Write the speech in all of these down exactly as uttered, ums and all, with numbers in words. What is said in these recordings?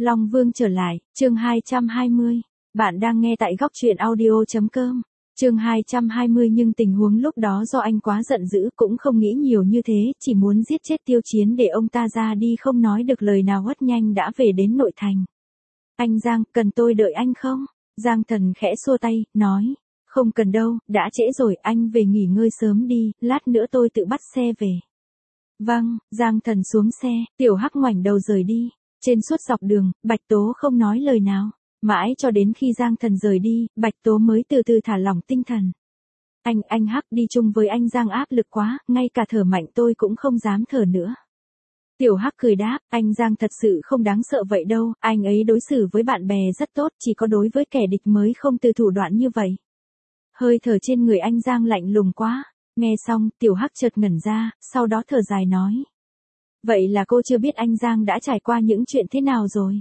Long Vương trở lại, chương hai trăm hai mươi. Bạn đang nghe tại góc truyện audio.com. Chương hai trăm hai mươi nhưng tình huống lúc đó do anh quá giận dữ cũng không nghĩ nhiều như thế, chỉ muốn giết chết Tiêu Chiến để ông ta ra đi không nói được lời nào rất nhanh đã về đến nội thành. Anh Giang, cần tôi đợi anh không? Giang Thần khẽ xua tay, nói. Không cần đâu, đã trễ rồi, anh về nghỉ ngơi sớm đi, lát nữa tôi tự bắt xe về. Vâng, Giang Thần xuống xe, Tiểu Hắc ngoảnh đầu rời đi. Trên suốt dọc đường, Bạch Tố không nói lời nào. Mãi cho đến khi Giang Thần rời đi, Bạch Tố mới từ từ thả lỏng tinh thần. Anh, anh Hắc đi chung với anh Giang áp lực quá, ngay cả thở mạnh tôi cũng không dám thở nữa. Tiểu Hắc cười đáp, anh Giang thật sự không đáng sợ vậy đâu, anh ấy đối xử với bạn bè rất tốt, chỉ có đối với kẻ địch mới không từ thủ đoạn như vậy. Hơi thở trên người anh Giang lạnh lùng quá. Nghe xong, Tiểu Hắc chợt ngẩn ra, sau đó thở dài nói. Vậy là cô chưa biết anh Giang đã trải qua những chuyện thế nào rồi?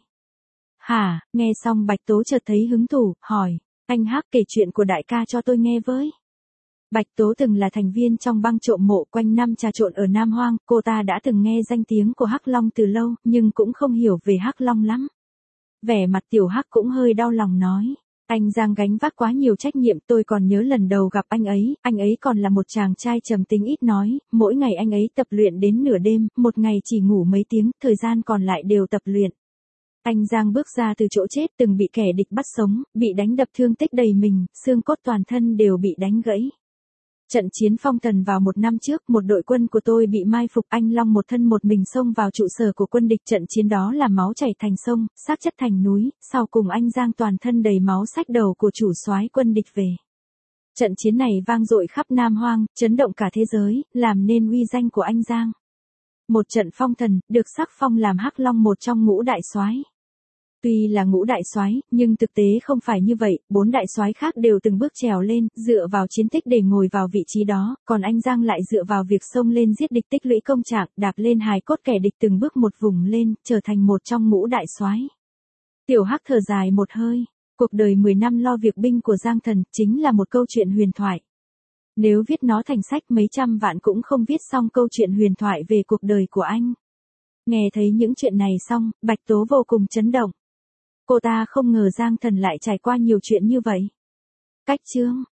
Hả, nghe xong Bạch Tố chợt thấy hứng thú, hỏi, anh Hắc kể chuyện của đại ca cho tôi nghe với. Bạch Tố từng là thành viên trong băng trộm mộ quanh năm trà trộn ở Nam Hoang, cô ta đã từng nghe danh tiếng của Hắc Long từ lâu, nhưng cũng không hiểu về Hắc Long lắm. Vẻ mặt Tiểu Hắc cũng hơi đau lòng nói. Anh Giang gánh vác quá nhiều trách nhiệm, tôi còn nhớ lần đầu gặp anh ấy, anh ấy còn là một chàng trai trầm tính ít nói, mỗi ngày anh ấy tập luyện đến nửa đêm, một ngày chỉ ngủ mấy tiếng, thời gian còn lại đều tập luyện. Anh Giang bước ra từ chỗ chết từng bị kẻ địch bắt sống, bị đánh đập thương tích đầy mình, xương cốt toàn thân đều bị đánh gãy. Trận chiến Phong Thần vào một năm trước, một đội quân của tôi bị mai phục, anh Long một thân một mình xông vào trụ sở của quân địch, trận chiến đó là máu chảy thành sông, xác chất thành núi, sau cùng anh Giang toàn thân đầy máu xách đầu của chủ soái quân địch về. Trận chiến này vang dội khắp Nam Hoang, chấn động cả thế giới, làm nên uy danh của anh Giang. Một trận phong thần, được sắc phong làm Hắc Long một trong ngũ đại soái. Tuy là ngũ đại soái, nhưng thực tế không phải như vậy, bốn đại soái khác đều từng bước trèo lên, dựa vào chiến tích để ngồi vào vị trí đó, còn anh Giang lại dựa vào việc xông lên giết địch tích lũy công trạng, đạp lên hài cốt kẻ địch từng bước một vùng lên, trở thành một trong ngũ đại soái. Tiểu Hắc thở dài một hơi, cuộc đời mười năm lo việc binh của Giang Thần chính là một câu chuyện huyền thoại. Nếu viết nó thành sách mấy trăm vạn cũng không viết xong câu chuyện huyền thoại về cuộc đời của anh. Nghe thấy những chuyện này xong, Bạch Tố vô cùng chấn động. Cô ta không ngờ Giang Thần lại trải qua nhiều chuyện như vậy. Cách chương,